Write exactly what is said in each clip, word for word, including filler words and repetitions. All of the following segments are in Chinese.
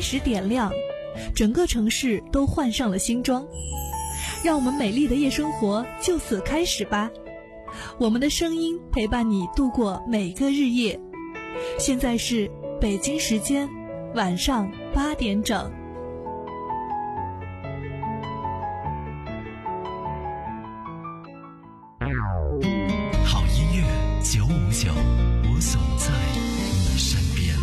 开始点亮，整个城市都换上了新装。让我们美丽的夜生活就此开始吧，我们的声音陪伴你度过每个日夜。现在是北京时间晚上八点整。 好音乐九五九，我总在你身边。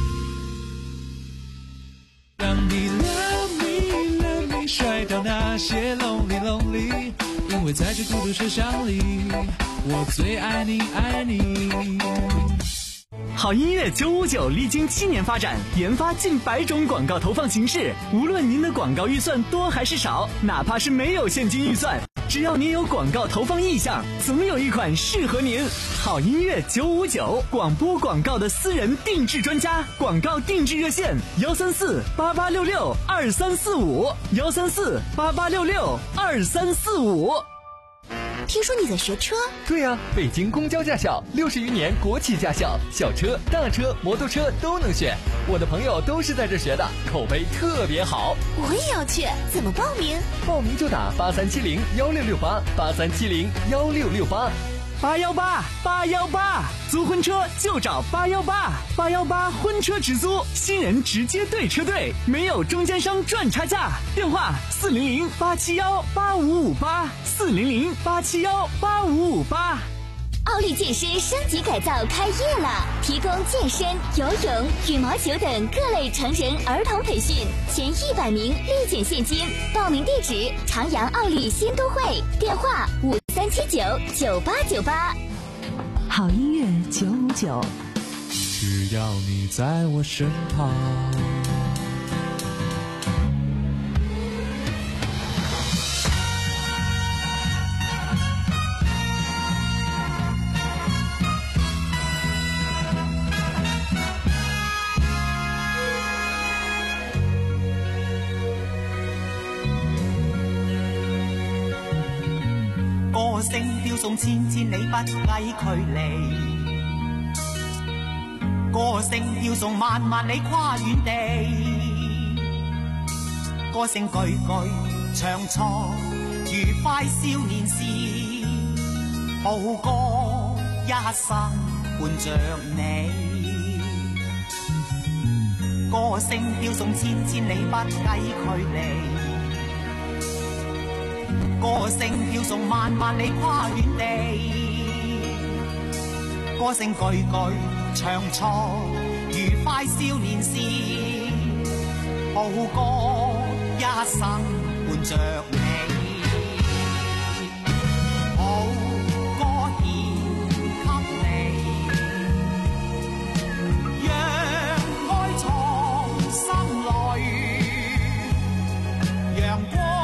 让你 love me love me 甩掉那些 lonely lonely， 因为在这孤独车厢里，我最爱你爱你。 好音乐九五九历经七年发展，研发近百种广告投放形式。无论您的广告预算多还是少，哪怕是没有现金预算，只要您有广告投放意向，总有一款适合您。好音乐九五九，广播广告的私人定制专家，广告定制热线幺三四八八六六二三四五幺三四八八六六二三四五。 听说你在学车？ 对呀、啊，北京公交驾校六十余年国企驾校，小车、大车、摩托车都能选。我的朋友都是在这学的，口碑特别好。 我也要去，怎么报名？ 报名就打八三七零幺六六八八三七零幺六六八。 八幺八八幺八，租婚车就找八幺八八幺八婚车直租，新人直接对车队，没有中间商赚差价。电话四零零八七幺八五五八四零零八七幺八五五八。 奥利健身升级改造开业了，提供健身、游泳、羽毛球等各类成人儿童培训，前一百名立减现金。报名地址：长阳奥利新都会，电话五三七九九八九八。 好音乐九五九， 只要你在我身旁。 歌聲飄送千千里不計距離，歌聲飄送萬萬里跨遠地，歌聲句句唱錯愉快少年時，好歌一生伴着你，歌聲飄送千千里不計距離，歌聲飄送萬萬里跨遠地，歌聲句句唱錯愉快少年時，好歌一生伴着你，好歌獻給你，讓愛藏心裏，陽光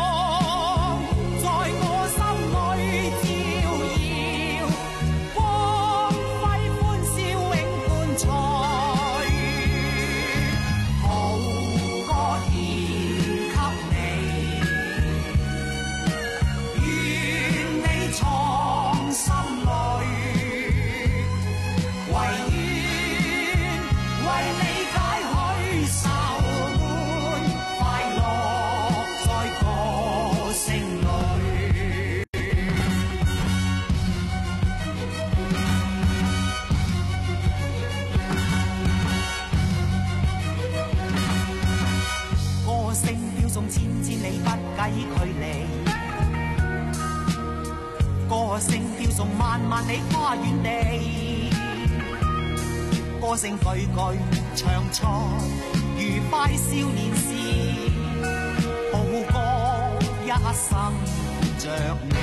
歌聲飄送萬萬里跨遠地，歌聲句句唱錯愉快少年時，好歌一生着你，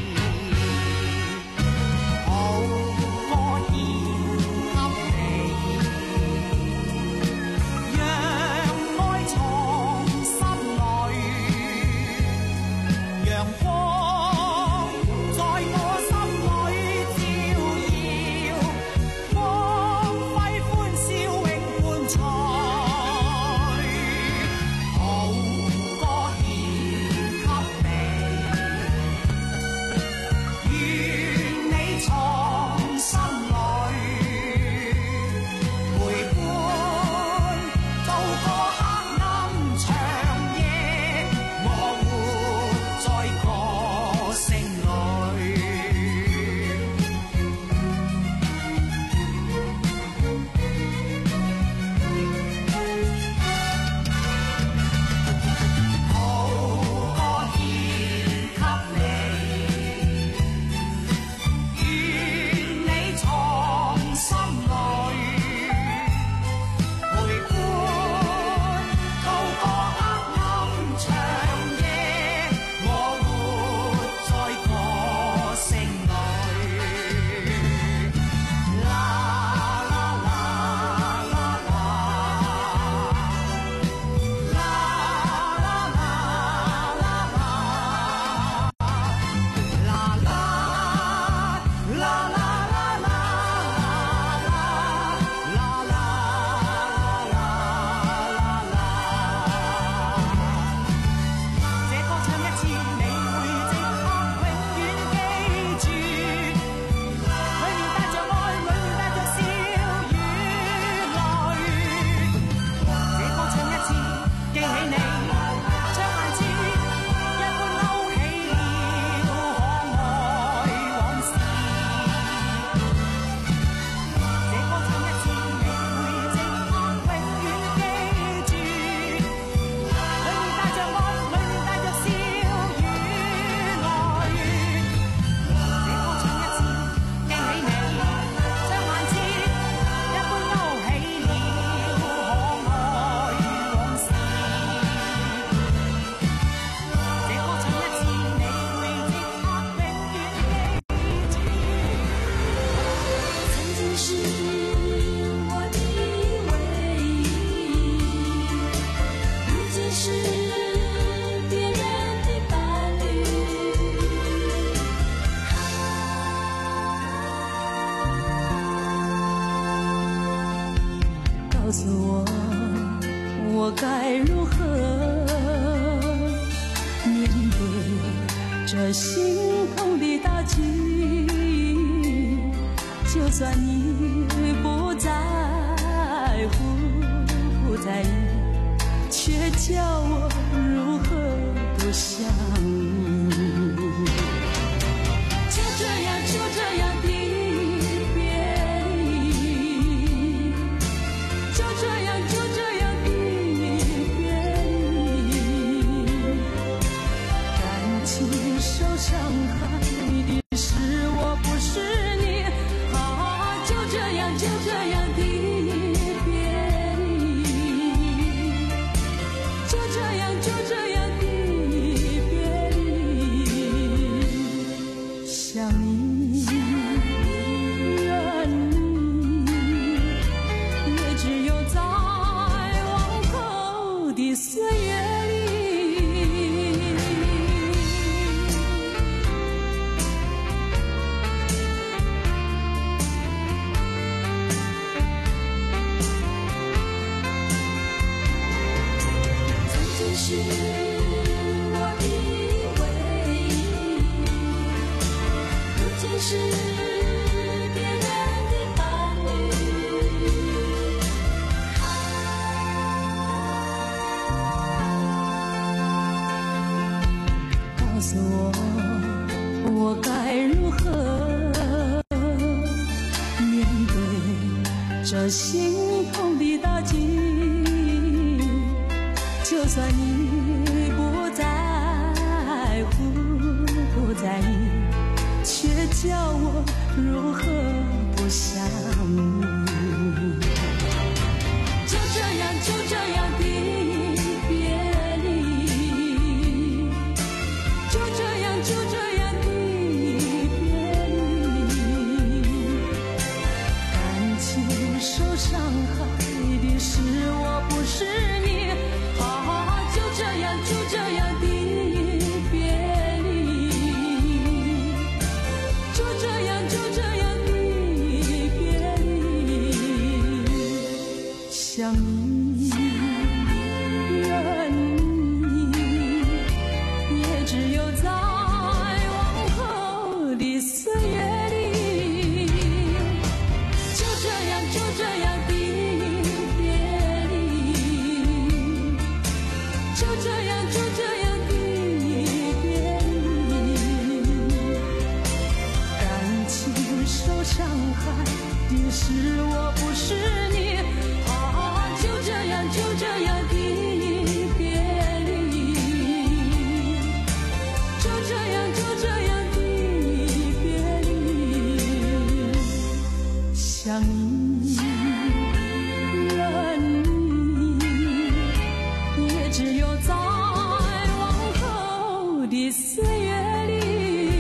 好歌獻給你，讓愛藏心裏，陽光算你不在乎不在意，却叫我如何不想你。就这样就这样的别离，就这样就这样的别离，感情受伤害的是我不是你啊，就这样就这样的别离，就这样就这样的别离，想你怨你，也只有在往后的岁月里。曾经是我的唯一，如今是别人的伴侣。告诉我，我该如何面对这心痛的打击？就算你不在乎不在意，却叫我如何不想你。就这样就这样的别离，就这样就这样的别离，感情受伤害的是我不是你啊，就这样就这样的别离，就这样就这样的别离，想你怨你，也只有在往后的岁月里，就这样就这样的别离，就这样就这样的别离，感情受伤害的是我不是你啊，就这样就这样的别离，就这样就这样的别离，想你怨你，也只有在往后的岁月里。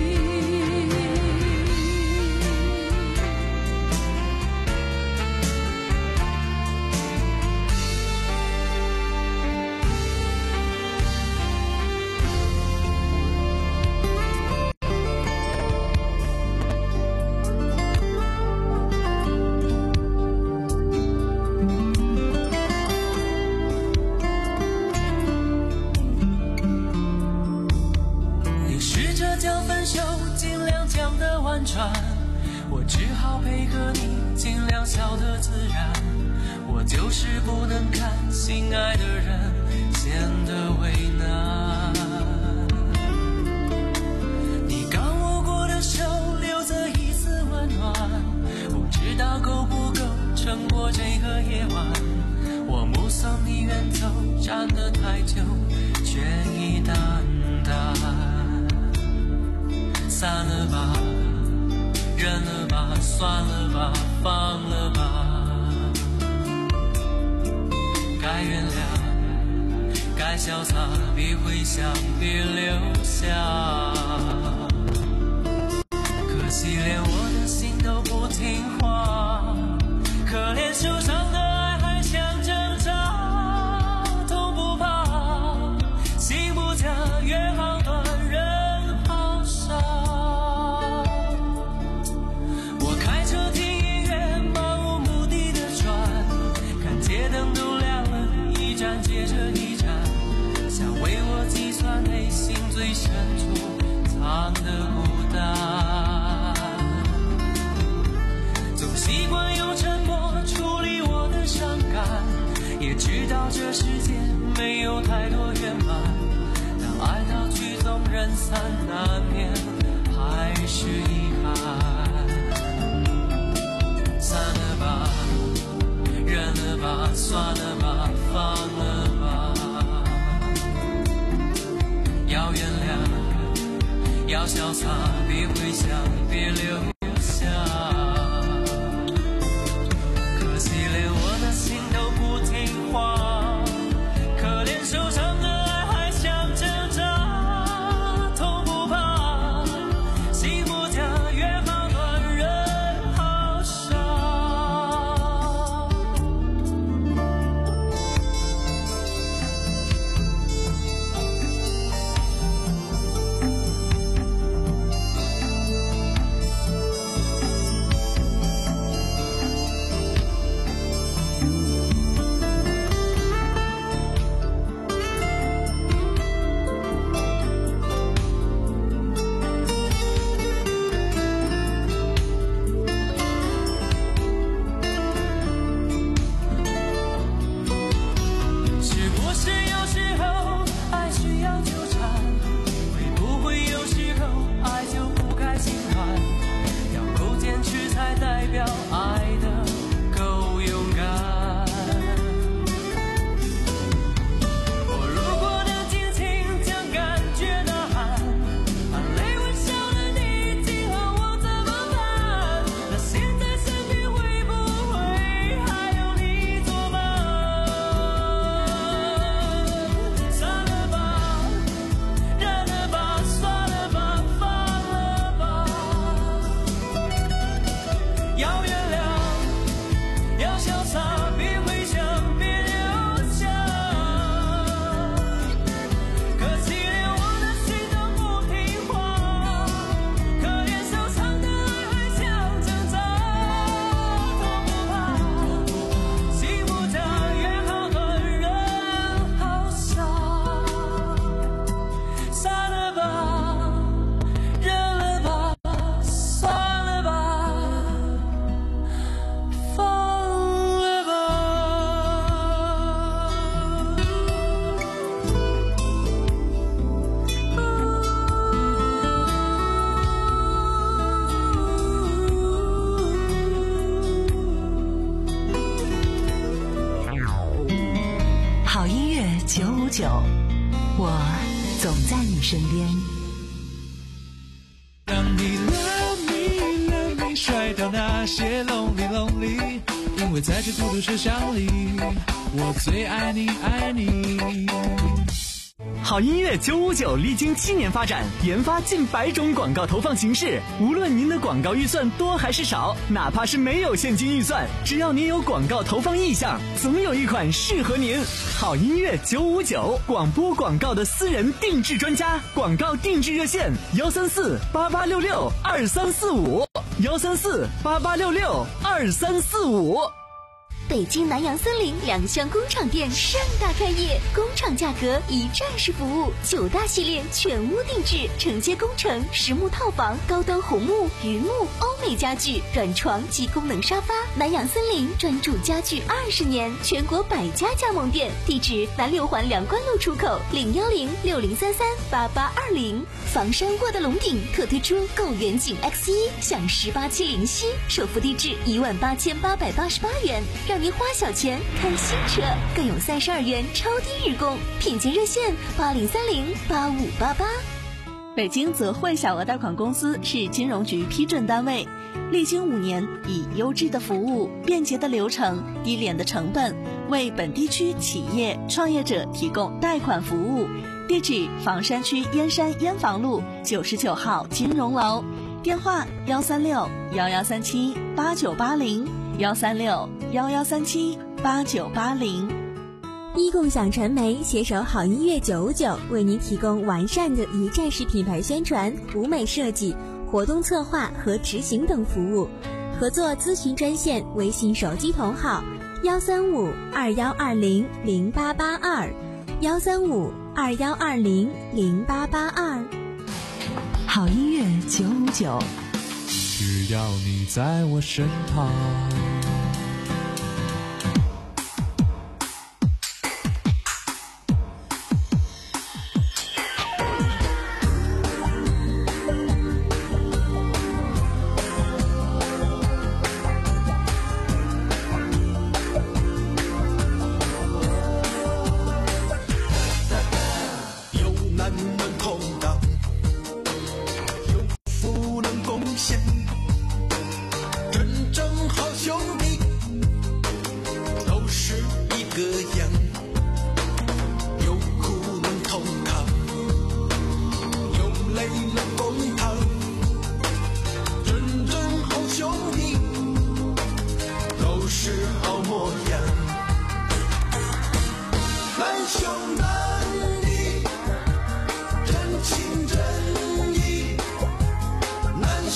你试着将分手尽量讲得婉转，我只好配合你尽量笑得自然，我就是不能看心爱的人显得为难。你刚握过的手留着一丝温暖，不知道够不够撑过这个夜晚，我目送你远走，站得太久却已淡淡。散了吧，忍了吧，算了吧，放了吧，该原谅，该潇洒，别回想，别留下。可惜连我的心都不听话，可怜受伤的爱还想挣扎，痛不怕，心不假，约好断，人好傻。我开车听音乐，漫无目的的转，看街灯都亮了，一站接着一站，想为我计算内心最深处藏的孤单。 这世界没有太多圆满，当爱到曲终人散，难免还是遗憾。散了吧，忍了吧，算了吧，放了吧。要原谅，要潇洒，别回想，别留下。可惜连我的心都不听话，可怜受伤的爱还想挣扎，痛不怕，幸福家约好短，人好傻。 九五九，我总在你身边。 让你 love me love me 甩掉那些 lonely lonely， 因为在这孤独车厢里，我最爱你爱你。 好音乐九五九历经七年发展，研发近百种广告投放形式。无论您的广告预算多还是少，哪怕是没有现金预算，只要您有广告投放意向，总有一款适合您。好音乐九五九，广播广告的私人定制专家，广告定制热线：幺三四八八六六二三四五，幺三四八八六六二三四五。 北京南洋森林两厢工厂店盛大开业，工厂价格一站式服务，九大系列全屋定制，承接工程、实木套房、高端红木、榆木、欧美家具、软床及功能沙发。南洋森林专注家具二十年，全国百家加盟店，地址南六环两关路出口，零幺零六零三三八八二零。房山沃德龙顶特推出购远景 X 一，享十八期零息，首付低至一万八千八百八十八元，让您花小钱看新车，更有三十二元超低日供，品鉴热线八零三零八五八八。 北京泽汇小额贷款公司是金融局批准单位，历经五年，以优质的服务、便捷的流程、低廉的成本，为本地区企业创业者提供贷款服务。地址：房山区燕山燕房路九十九号金融楼，电话：幺三六幺幺三七八九八零，幺三六幺幺三七八九八零。 一共享传媒携手好音乐九五九，为您提供完善的一站式品牌宣传、舞美设计、活动策划和执行等服务。合作咨询专线：微信手机同号幺三五二幺二零零八八二，幺三五二幺二零零八八二。 好音乐九五九， 只要你在我身旁。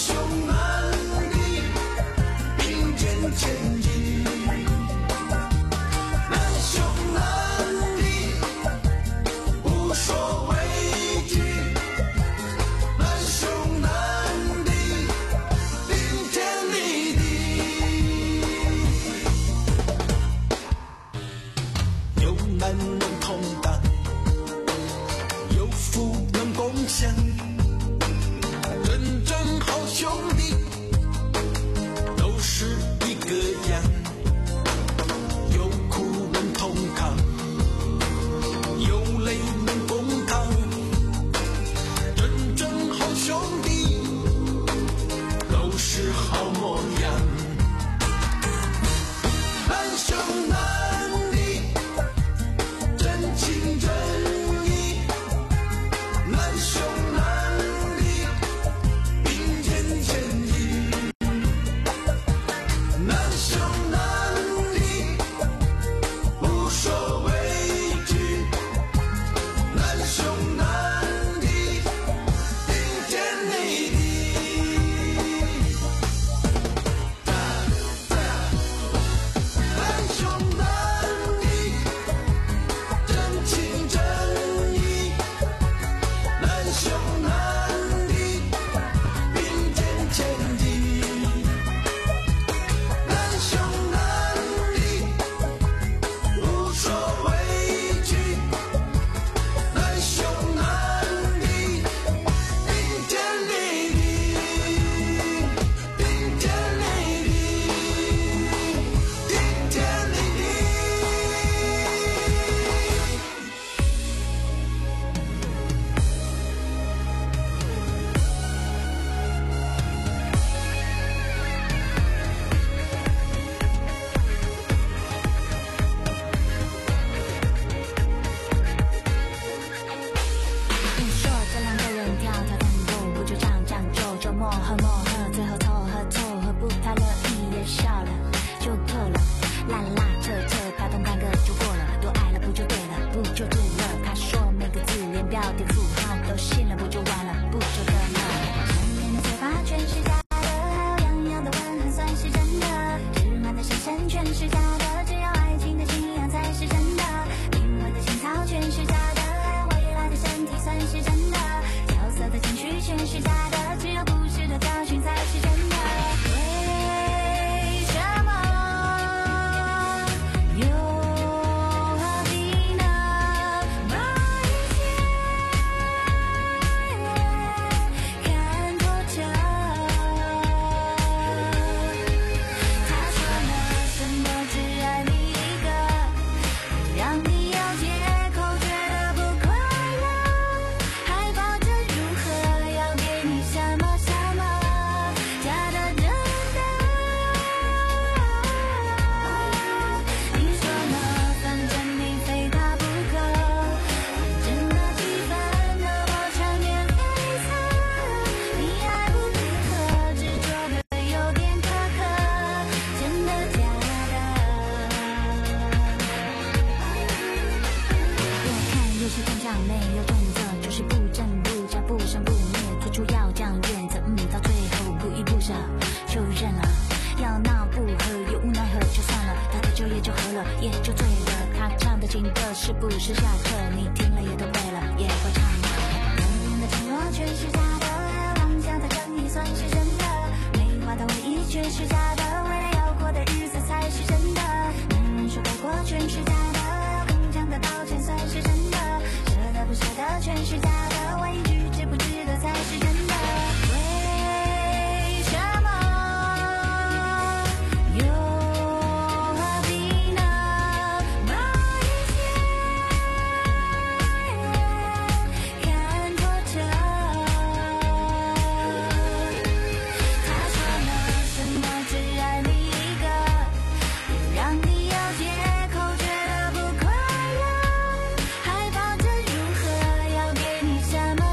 什么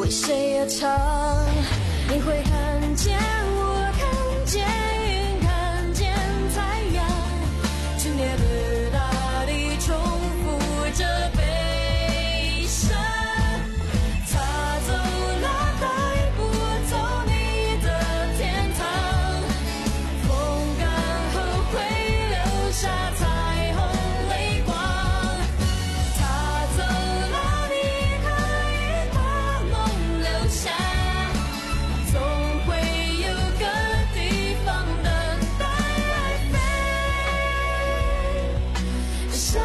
为谁而唱？你会看见我，看见云，看见太阳，剧烈的大地重复着悲伤。他走了，带不走你的天堂，风干后会留下彩虹泪光。他走了，你可以把梦留下，总会有个地方等待爱飞翔。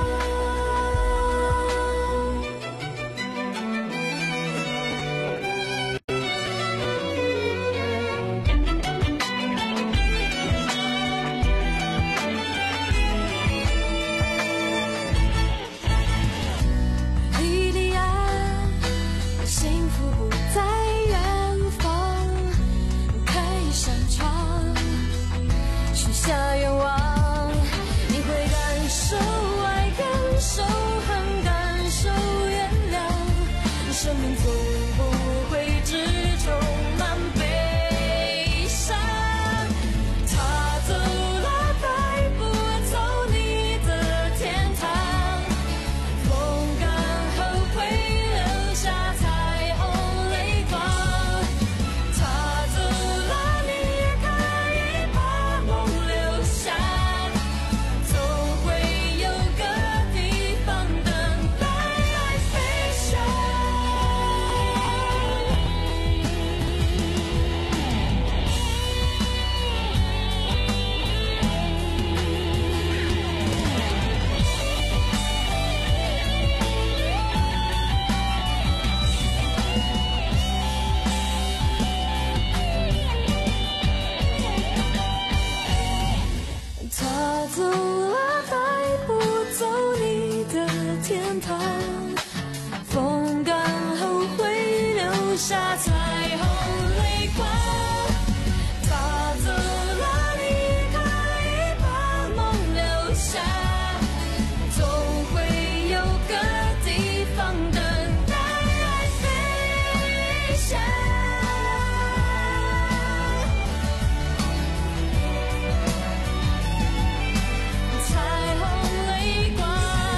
莉莉安，幸福不在远方，开一扇窗，许下愿望，你会感受爱，感受恨，感受原谅，生命总不会只充满悲伤。他走了，带不走你的天堂，风干后会留下彩虹泪光。他走了，你也可以把梦留下，总会有个地方等待爱飞翔。他走了，带不走你的天堂，风干后会留下彩虹泪光。他走了，你可以把梦留下，总会有个地方等待爱飞翔。彩虹泪光。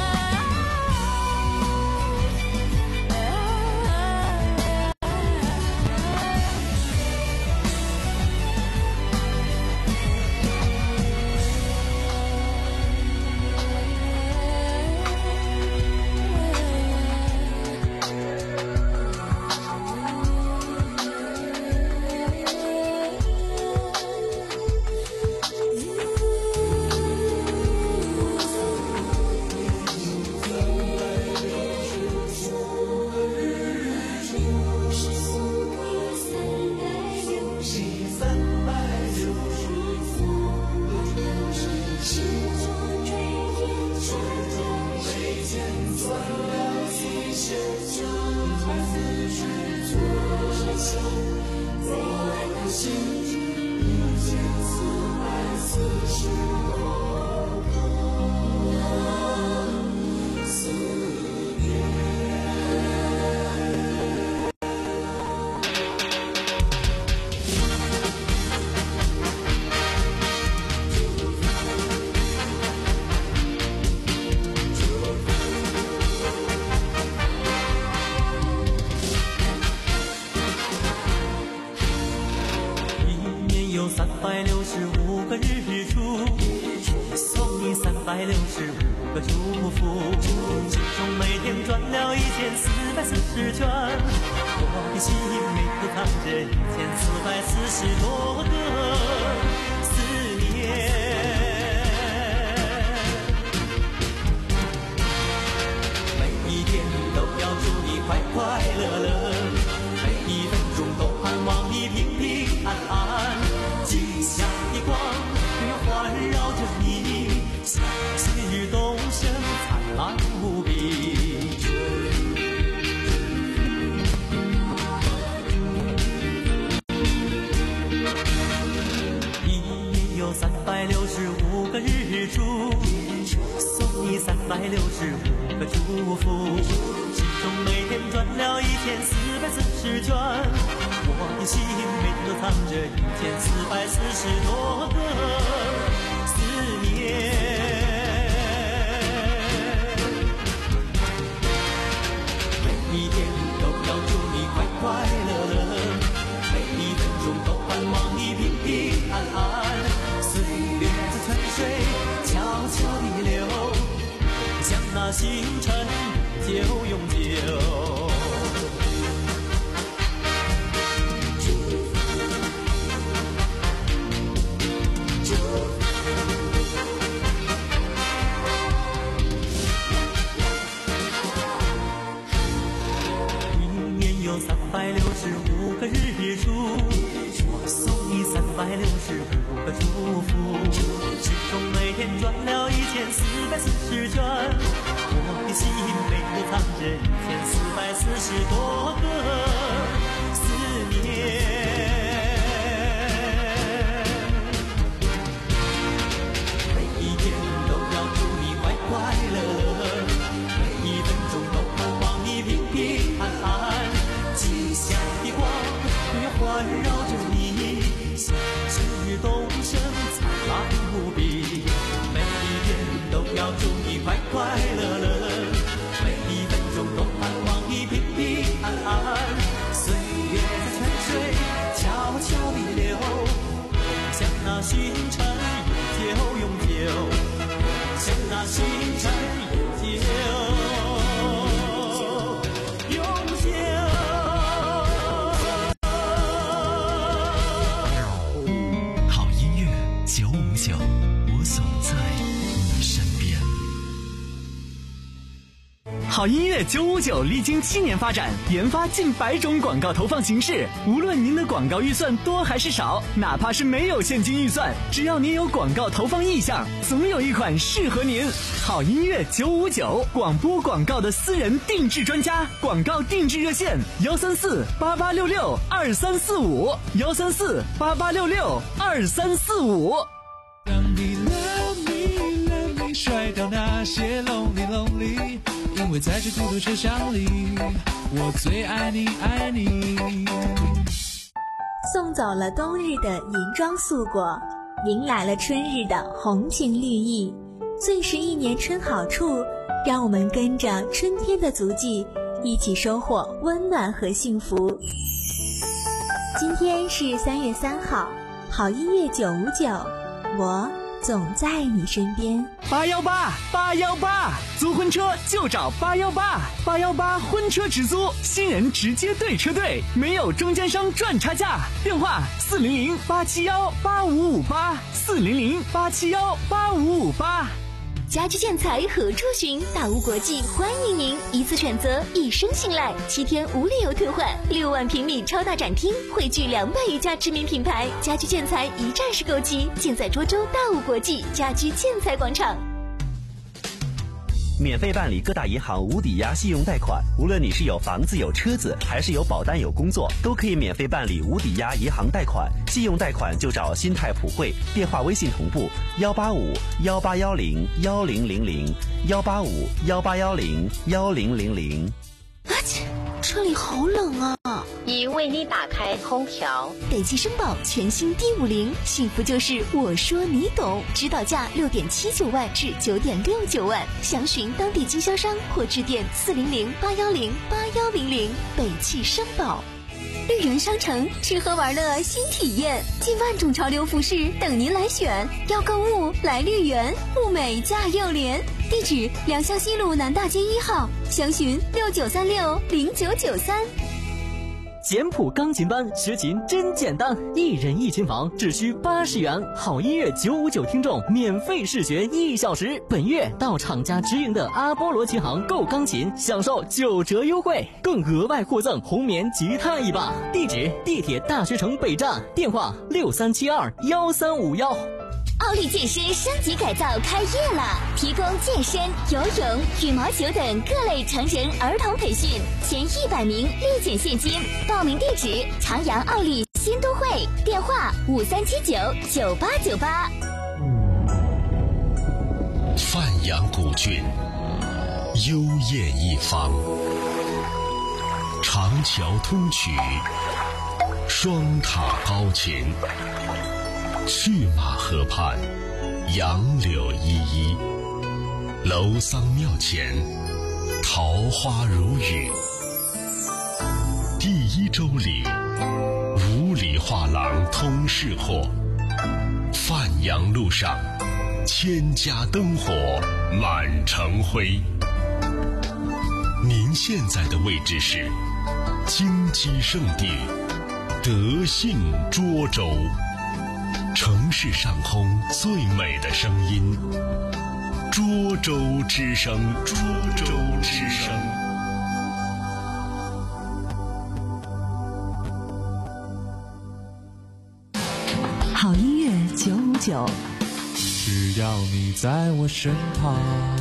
三百六十五个日出，送你三百六十五个祝福，其中每天转了一千四百四十圈，我的心里头藏着一千四百四十多个思念。每一天都要祝你快快乐乐，每一分钟都盼望你平平安安。吉祥的光环绕着你，像旭日东升，灿烂无比。一年有三百六十五个日出，送你三百六十五个祝福，其中每天转了一千四百四十。 十卷，我的心每天都藏着一千四百四十多个思念。每一天都要祝你快快乐乐，每一分钟都盼望你平平安安。岁月的泉水悄悄地流，像那星辰就永久。有三百六十五个日出，我送你三百六十五个祝福。时钟每天转了一千四百四十圈，我的心每天藏着一千四百四十多个思念。每一天都要祝你快快乐乐，每一分钟都盼望你平平安安。吉祥的光越环绕着你，像是东升灿烂无比。每一天都要祝你快快乐乐，每一分钟都盼望你平平安安。岁月在泉水悄悄地流，像那星辰永久永久，像那星辰永久。 我总在你身边。 好音乐九五九历经七年发展，研发近百种广告投放形式。无论您的广告预算多还是少，哪怕是没有现金预算，只要您有广告投放意向，总有一款适合您。好音乐九五九，广播广告的私人定制专家，广告定制热线：幺三四八八六六二三四五，幺三四八八六六二三四五。 让你 love me love me 甩掉那些 lonely lonely， 因为在这孤独车厢里，我最爱你爱你。 送走了冬日的银装素裹，迎来了春日的红情绿意。最是一年春好处，让我们跟着春天的足迹，一起收获温暖和幸福。今天是三月三号，好音乐九五九，我总在你身边。 八幺八八幺八，租婚车就找八幺八，八幺八婚车直租，新人直接对车队，没有中间商赚差价。电话四零零八七幺八五五八，四零零八七幺八五五八。 家居建材何处寻？大屋国际欢迎您，一次选择，一生信赖，七天无理由退换，六万平米超大展厅，汇聚两百余家知名品牌，家居建材一站式购齐，尽在涿州大屋国际家居建材广场。 免费办理各大银行无抵押信用贷款，无论你是有房子有车子，还是有保单有工作，都可以免费办理无抵押银行贷款。信用贷款就找新泰普惠，电话微信同步幺八五幺八幺零幺零零零幺八五幺八幺零幺零零零。 啊切，车里好冷啊！ 已为你打开空调。 北汽绅宝全新 D 五零，幸福就是我说你懂，指导价六点七九万至九点六九万，详询当地经销商或致电四零零八幺零八幺零零。北汽绅宝。绿园商城吃喝玩乐新体验，近万种潮流服饰等您来选。要购物来绿园，物美价又廉。地址：良乡西路南大街一号，详询六九三六零九九三。 简谱钢琴班学琴真简单，一人一琴房只需八十元，好音乐九五九听众免费试学一小时。本月到厂家直营的阿波罗琴行购钢琴，享受九折优惠，更额外获赠红棉吉他一把。地址：地铁大学城北站，电话六三七二幺三五幺。 奥利健身升级改造开业了，提供健身、游泳、羽毛球等各类成人儿童培训，前一百名立减现金。报名地址：长阳奥利新都会，电话五三七九九八九八。 范阳古郡，幽艳一方，长桥通衢，双塔高前，去马河畔，杨柳依依，楼桑庙前，桃花如雨。第一周里，五里画廊通市货，范阳路上，千家灯火满城辉。您现在的位置是金鸡圣地德信涿州，城市上空最美的声音，涿州之声，涿州之声。 好音乐九五九， 只要你在我身旁。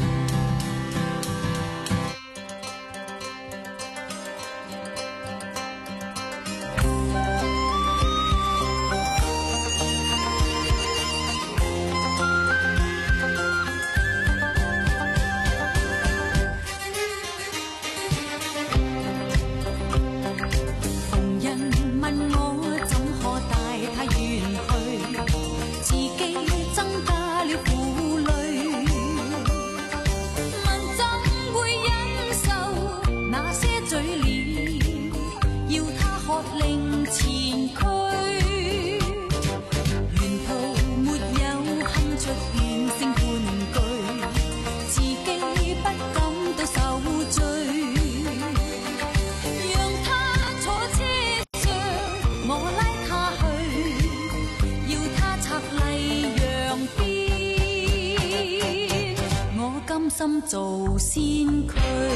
心做先驅，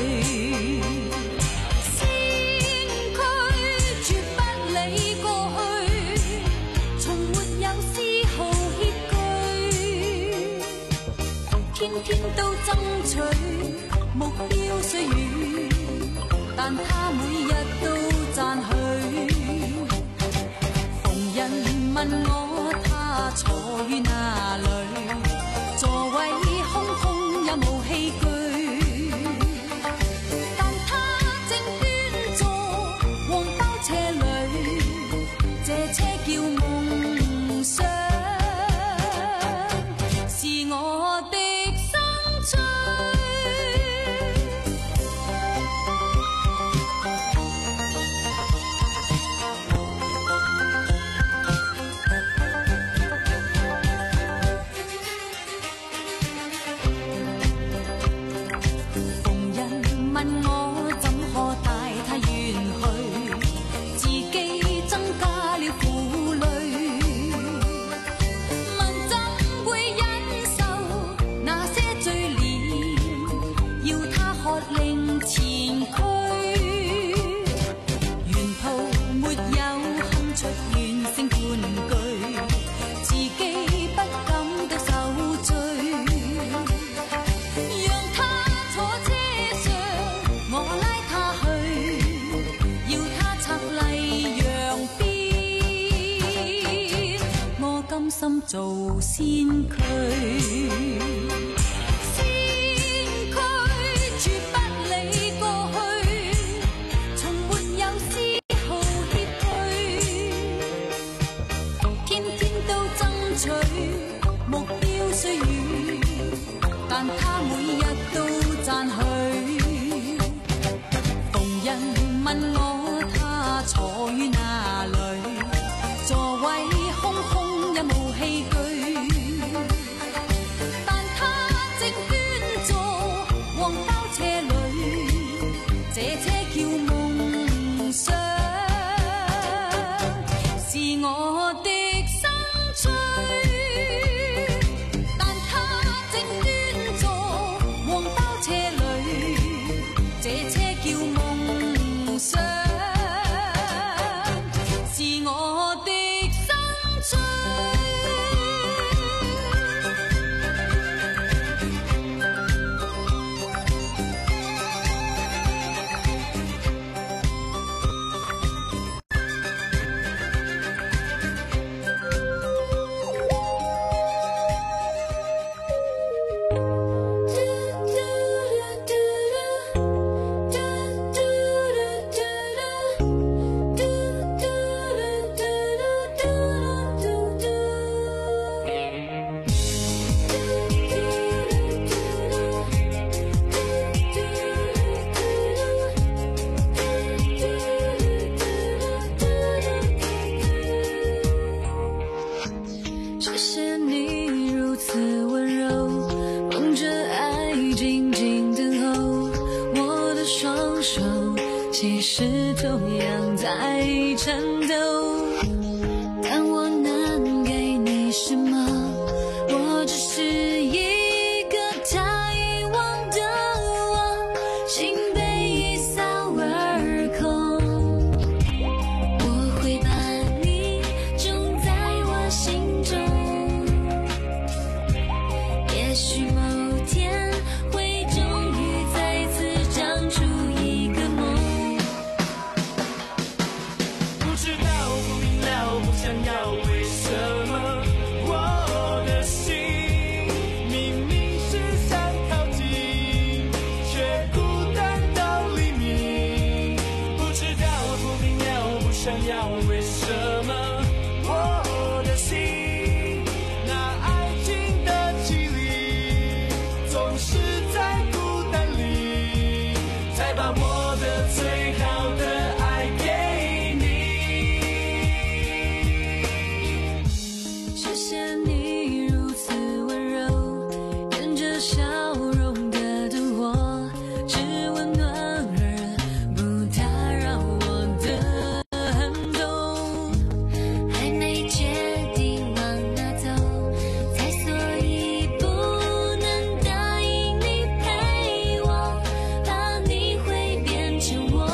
先驅絕不理過去，從沒有絲毫怯懼，天天都爭取目標雖遠，但他每日都讚許。逢人問我他坐於哪裏，座位空空有無器具，但他正捐助黃包車裏，這車叫夢想，是我的生趣。心做先驅，先驅絕不理過去，從沒有絲毫怯懼，天天都爭取目標雖遠，但他每日都讚許。逢人問我他坐於哪裏，座位空空有無器具，但他正捐助黃包車裏，這車叫夢想，是我的生趣，但他正捐助黃包車裏，這車叫夢想。 是同样在颤抖。但我能给你什么？我只是一个他遗忘的我，心被一扫而空。我会把你种在我心中，也许某天会终于再次长出一个梦。 不知道，不明了，不想要，为什么我的心明明是想靠近，却孤单到黎明。不知道，不明了，不想要，为什么我的心那爱情的绮丽，总是在孤单里才把我的最好的爱给你。 谢谢你如此温柔，沿着笑容的灯火，只温暖而不打扰我的寒冬。还没决定往哪走，才所以不能答应你陪我，怕你会变成我。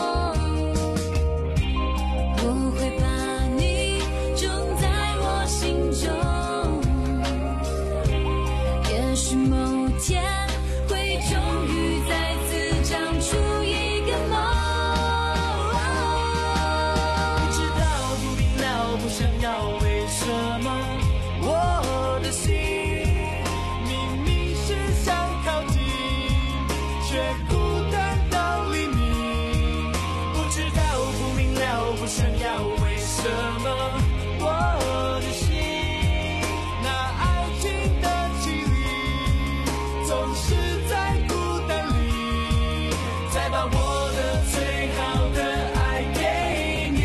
我会把你种在我心中，也许某天会终于再次长出一个梦。 不知道，不明了，不想要，为什么我的心明明是想靠近，却孤单到黎明。不知道，不明了，不想要，为什么我的心那爱情的绮丽，总是在孤单里才把我的最好的爱给你。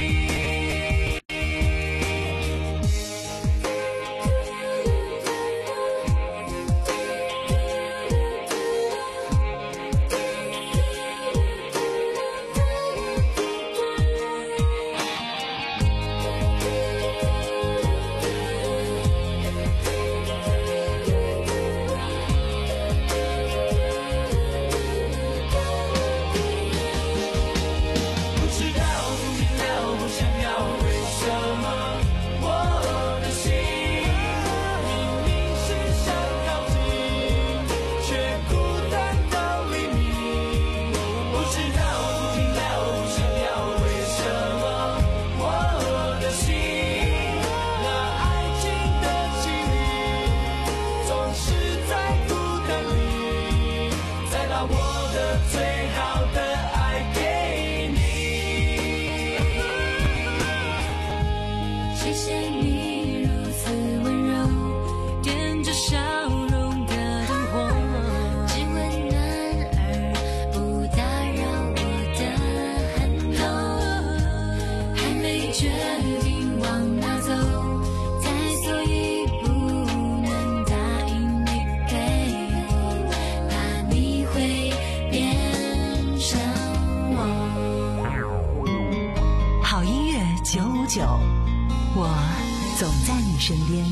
不知道，不明了，不想要，为什么我的心明明是想靠近，却孤单到黎明。不知道，不明了，不想要，为什么我的心那爱情的绮丽，总是在孤单里才把我的最好的爱给你。 谢谢你如此温柔，点着笑容的灯火，只温暖而不打扰我的寒冬。还没决定往哪走，才所以不能答应你陪我，怕你会变成我。 好音乐九五九，我总在你身边。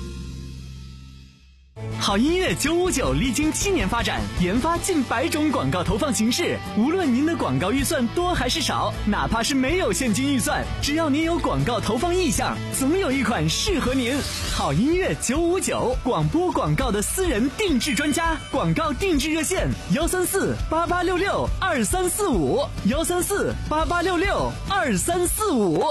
好音乐九五九历经七年发展，研发近百种广告投放形式。无论您的广告预算多还是少，哪怕是没有现金预算，只要您有广告投放意向，总有一款适合您。好音乐九五九，广播广告的私人定制专家，广告定制热线：幺三四八八六六二三四五，幺三四八八六六二三四五。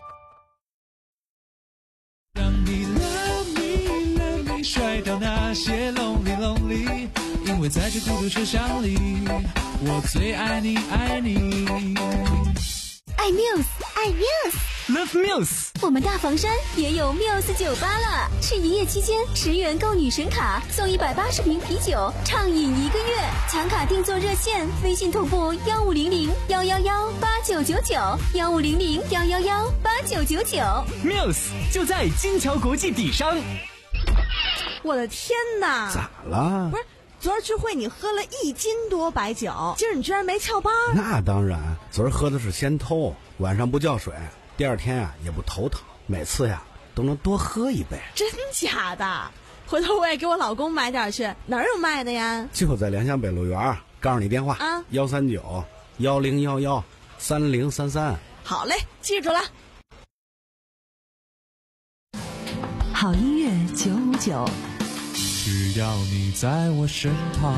让你 love me love me 甩掉那些 lonely lonely， 因为在这孤独车厢里，我最爱你爱你。 爱 Muse， 爱 Muse，Love Muse。 我们大房山也有 Muse 酒吧了，是营业期间十元购女神卡送一百八十瓶啤酒，畅饮一个月。抢卡定做热线，微信同步幺五零零幺幺幺八九九九，幺五零零幺幺幺八九九九。 Muse 就在金桥国际底商。 我的天哪！ 咋了？ 不是。 昨儿聚会你喝了一斤多白酒，今儿你居然没翘班？ 那当然，昨儿喝的是仙偷，晚上不叫水，第二天呀、啊、也不头疼，每次呀都能多喝一杯。 真假的？回头我也给我老公买点去，哪儿有卖的呀？ 就在联想北路园，告诉你电话啊，幺三九幺零幺幺三零三三。 好嘞，记住了。 好音乐九五九， 只要你在我身旁。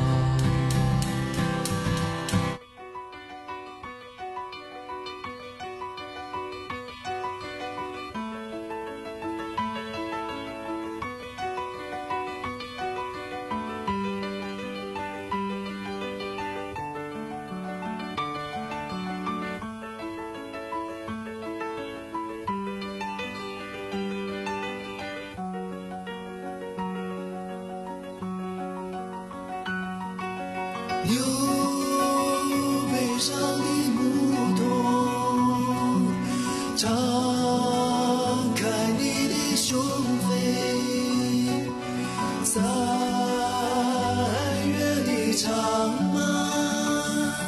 有悲伤的牧童，敞开你的胸扉，三月的长满，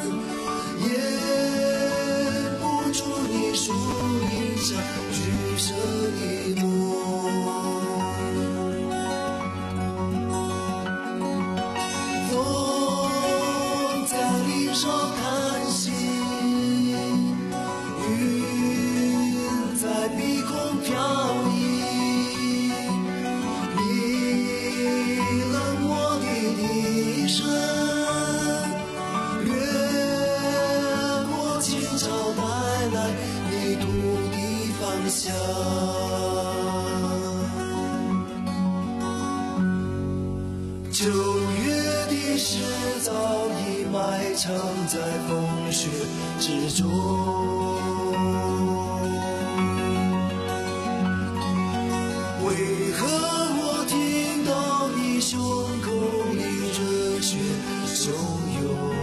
掩不住你树荫下橘色的梦。手叹息，云在鼻孔飘逸，你冷漠的低声掠过清潮，带来泥土的芳香。九月的诗早已埋藏在风雪之中，为何我听到你胸口里热血汹涌？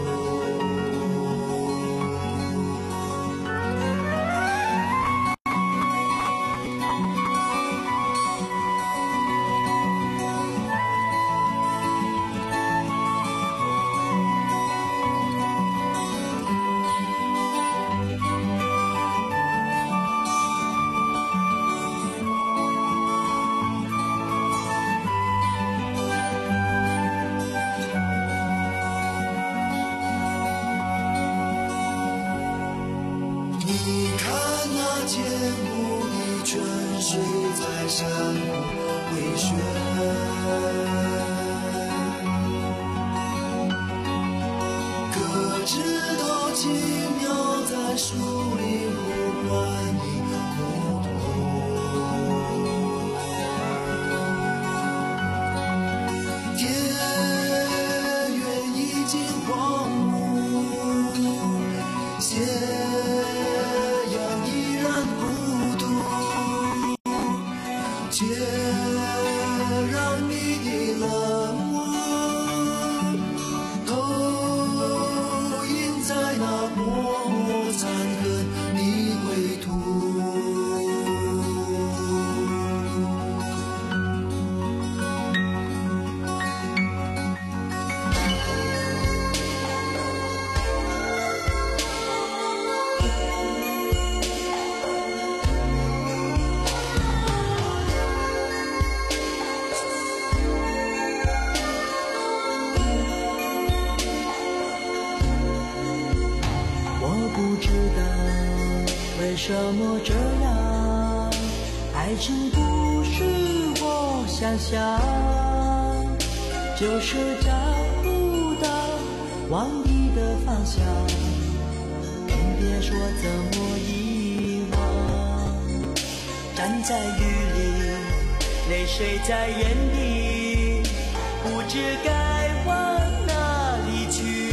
你看那坚固的泉水在山谷回旋，各枝都轻描在树林呼唤你孤独。田园已经荒芜，斜阳依然孤独，却让你的冷漠投影在那默默残痕的归途。 不知道为什么这样，爱情不是我想象，就是找不到往你的方向，更别说怎么遗忘。站在雨里，泪水在眼底，不知该往哪里去，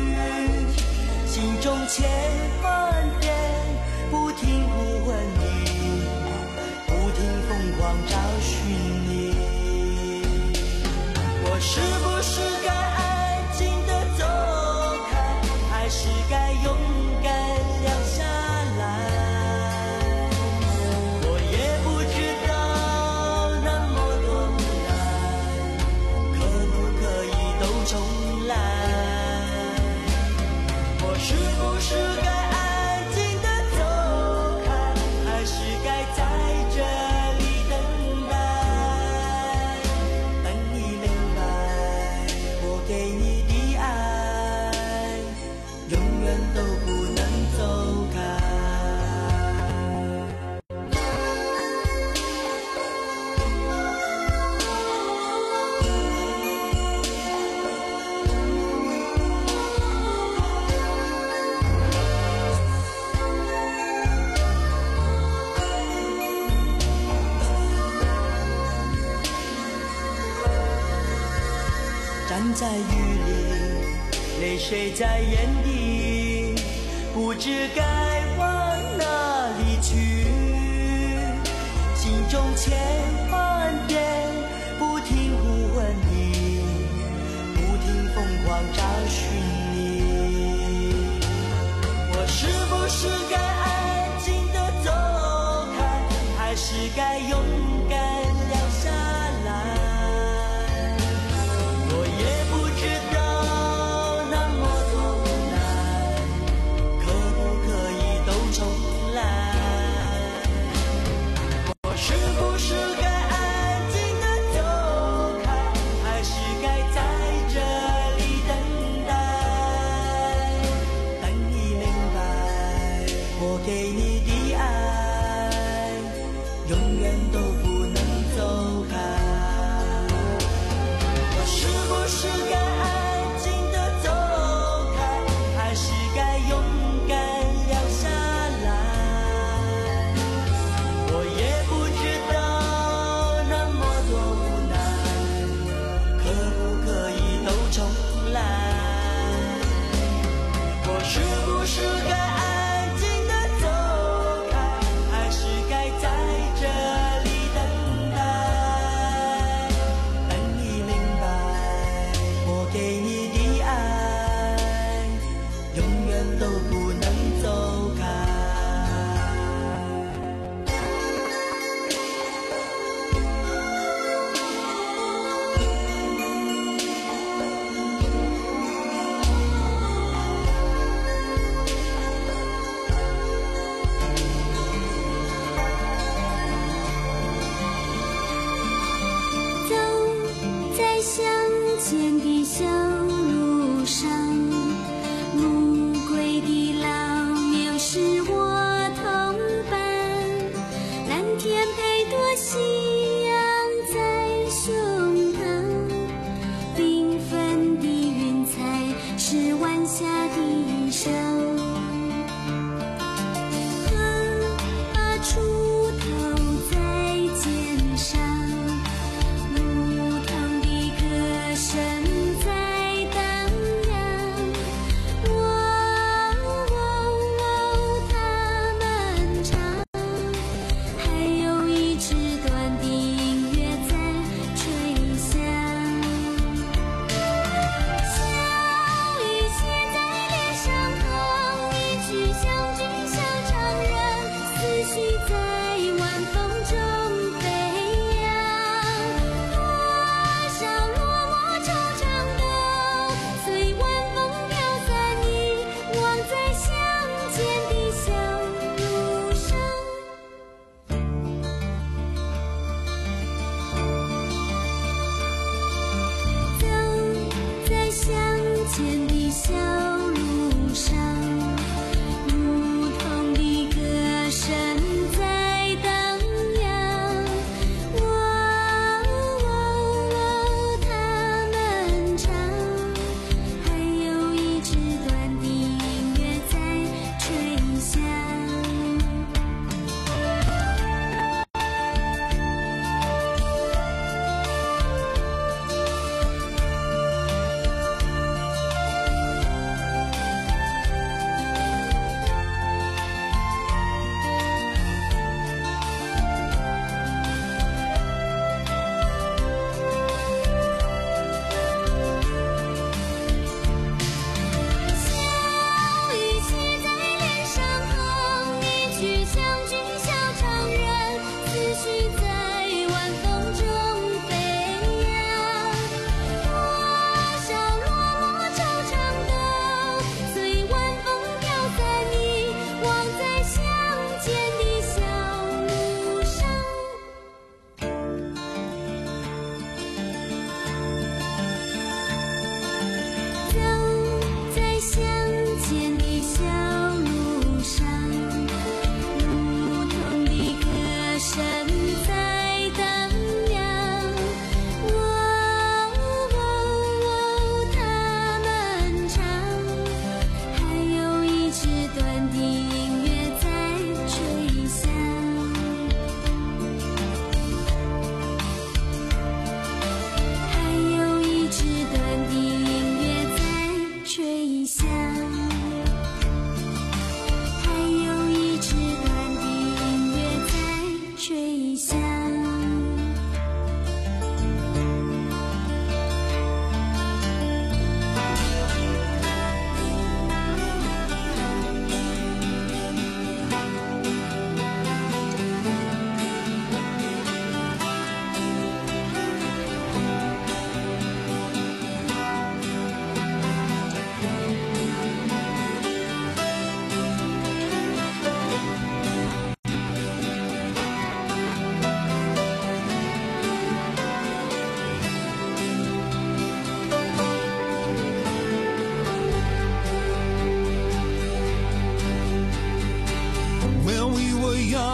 心中千万遍不停呼唤你，不停疯狂找寻你。我是不是该安静地走开，还是该勇敢留下来？我也不知道那么多无奈，可不可以都重来？ 站在雨里，泪水在眼底，不知该往哪里去，心中千万遍不停呼唤你，不停疯狂找寻你。我是不是该安静地走开，还是该勇敢留下来？我也不知道那么多无奈，可不可以都重来？我是不是该安静地走开，还是该在这里等待？等你明白，我给你的爱永远都不能走开。我是不是该安静地走开，还是该勇敢留下来？我也不知道那么多无奈，可不可以都重来？我是不是该安静地走开，还是该在这里等待？等你明白，我给你的爱永远都不能走开。 走在乡间的小路上，暮归的老牛是我同伴，蓝天配朵夕阳在胸膛，缤纷的云彩是晚霞的衣裳。把锄头在肩上，牧童的歌声在荡漾，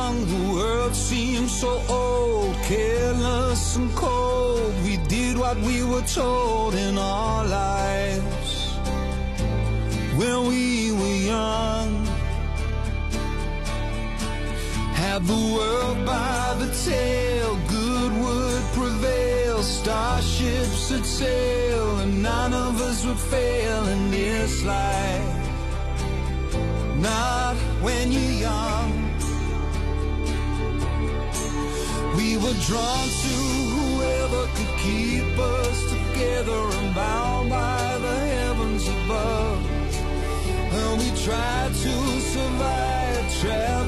young, the world seemed so old, careless and cold. We did what we were told in our lives when we were young. Had the world by the tail, good would prevail, starships would sail, and none of us would fail in this life. Not when you're young. We were drawn to whoever could keep us together and bound by the heavens above. And we tried to survive, travel